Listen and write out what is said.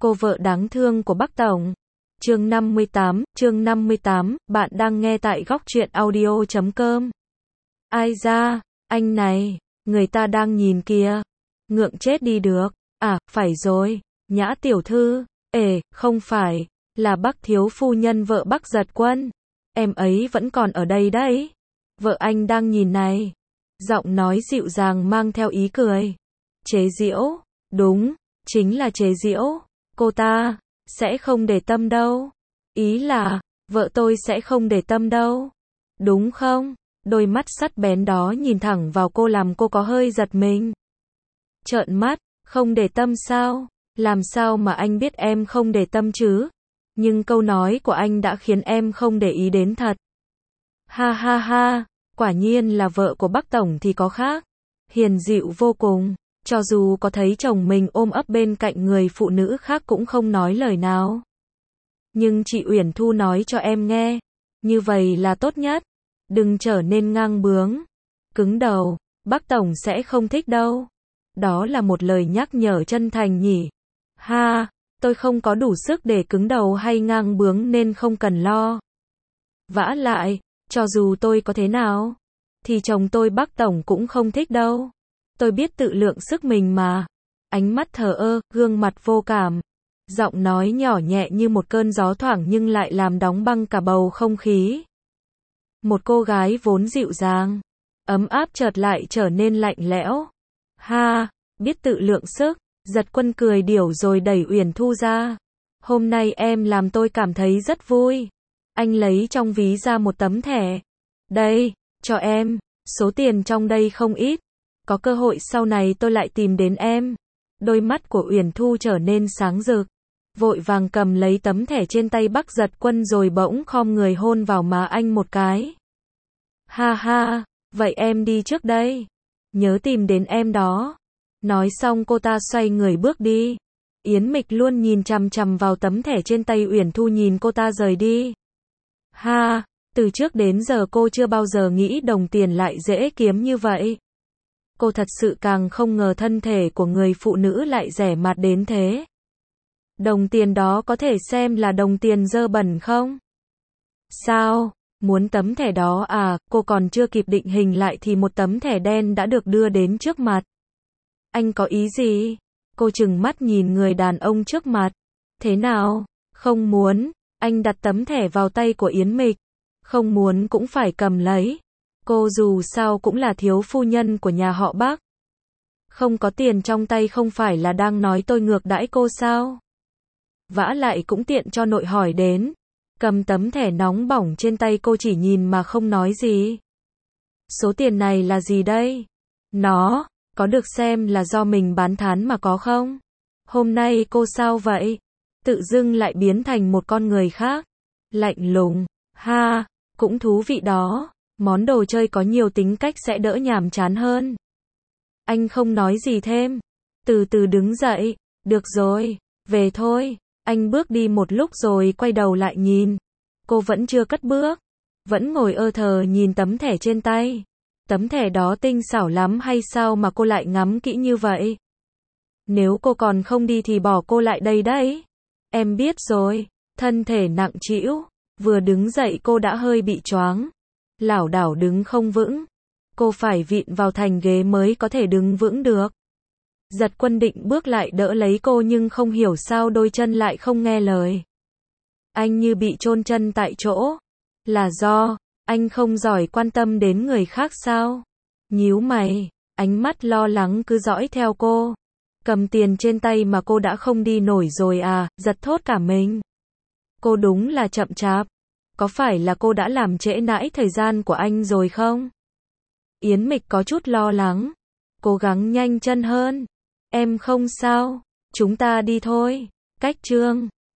Cô vợ đáng thương của Bắc Tổng. Chương 58, bạn đang nghe tại góc truyện audio.com. Ai ra, anh này, người ta đang nhìn kìa. Ngượng chết đi được. À, phải rồi, Nhã tiểu thư. Không phải, là Bắc thiếu phu nhân vợ Bắc Giật Quân. Em ấy vẫn còn ở đây đấy. Vợ anh đang nhìn này. Giọng nói dịu dàng mang theo ý cười. Chế giễu, đúng, chính là chế giễu. Cô ta sẽ không để tâm đâu. Ý là, vợ tôi sẽ không để tâm đâu. Đúng không? Đôi mắt sắc bén đó nhìn thẳng vào cô làm cô có hơi giật mình. Trợn mắt, không để tâm sao? Làm sao mà anh biết em không để tâm chứ? Nhưng câu nói của anh đã khiến em không để ý đến thật. Ha ha ha, quả nhiên là vợ của Bắc Tổng thì có khác. Hiền dịu vô cùng. Cho dù có thấy chồng mình ôm ấp bên cạnh người phụ nữ khác cũng không nói lời nào. Nhưng chị Uyển Thu nói cho em nghe. Như vậy là tốt nhất. Đừng trở nên ngang bướng. Cứng đầu. Bác Tổng sẽ không thích đâu. Đó là một lời nhắc nhở chân thành nhỉ. Ha, tôi không có đủ sức để cứng đầu hay ngang bướng nên không cần lo. Vả lại, cho dù tôi có thế nào, thì chồng tôi Bác Tổng cũng không thích đâu. Tôi biết tự lượng sức mình mà. Ánh mắt thờ ơ, gương mặt vô cảm. Giọng nói nhỏ nhẹ như một cơn gió thoảng nhưng lại làm đóng băng cả bầu không khí. Một cô gái vốn dịu dàng, ấm áp chợt lại trở nên lạnh lẽo. Ha, biết tự lượng sức. Giật Quân cười điểu rồi đẩy Uyển Thu ra. Hôm nay em làm tôi cảm thấy rất vui. Anh lấy trong ví ra một tấm thẻ. Đây, cho em. Số tiền trong đây không ít. Có cơ hội sau này tôi lại tìm đến em. Đôi mắt của Uyển Thu trở nên sáng rực. Vội vàng cầm lấy tấm thẻ trên tay Bắc Giật Quân rồi bỗng khom người hôn vào má anh một cái. Ha ha, vậy em đi trước đây. Nhớ tìm đến em đó. Nói xong cô ta xoay người bước đi. Yến Mịch luôn nhìn chằm chằm vào tấm thẻ trên tay Uyển Thu nhìn cô ta rời đi. Ha, từ trước đến giờ cô chưa bao giờ nghĩ đồng tiền lại dễ kiếm như vậy. Cô thật sự càng không ngờ thân thể của người phụ nữ lại rẻ mạt đến thế. Đồng tiền đó có thể xem là đồng tiền dơ bẩn không? Sao? Muốn tấm thẻ đó à? Cô còn chưa kịp định hình lại thì một tấm thẻ đen đã được đưa đến trước mặt. Anh có ý gì? Cô trừng mắt nhìn người đàn ông trước mặt. Thế nào? Không muốn. Anh đặt tấm thẻ vào tay của Yến Mịch. Không muốn cũng phải cầm lấy. Cô dù sao cũng là thiếu phu nhân của nhà họ Bắc. Không có tiền trong tay không phải là đang nói tôi ngược đãi cô sao? Vả lại cũng tiện cho nội hỏi đến. Cầm tấm thẻ nóng bỏng trên tay cô chỉ nhìn mà không nói gì. Số tiền này là gì đây? Nó, có được xem là do mình bán thán mà có không? Hôm nay cô sao vậy? Tự dưng lại biến thành một con người khác. Lạnh lùng. Ha, cũng thú vị đó. Món đồ chơi có nhiều tính cách sẽ đỡ nhàm chán hơn. Anh không nói gì thêm. Từ từ đứng dậy. Được rồi, về thôi. Anh bước đi một lúc rồi quay đầu lại nhìn. Cô vẫn chưa cất bước. Vẫn ngồi ơ thờ nhìn tấm thẻ trên tay. Tấm thẻ đó tinh xảo lắm hay sao mà cô lại ngắm kỹ như vậy? Nếu cô còn không đi thì bỏ cô lại đây đấy. Em biết rồi. Thân thể nặng trĩu. Vừa đứng dậy cô đã hơi bị choáng. Lảo đảo đứng không vững. Cô phải vịn vào thành ghế mới có thể đứng vững được. Giật Quân định bước lại đỡ lấy cô nhưng không hiểu sao đôi chân lại không nghe lời. Anh như bị chôn chân tại chỗ. Là do anh không giỏi quan tâm đến người khác sao? Nhíu mày, ánh mắt lo lắng cứ dõi theo cô. Cầm tiền trên tay mà cô đã không đi nổi rồi à? Giật thốt cả mình. Cô đúng là chậm chạp. Có phải là cô đã làm trễ nãi thời gian của anh rồi không? Yến Mịch có chút lo lắng. Cố gắng nhanh chân hơn. Em không sao. Chúng ta đi thôi. Cách chương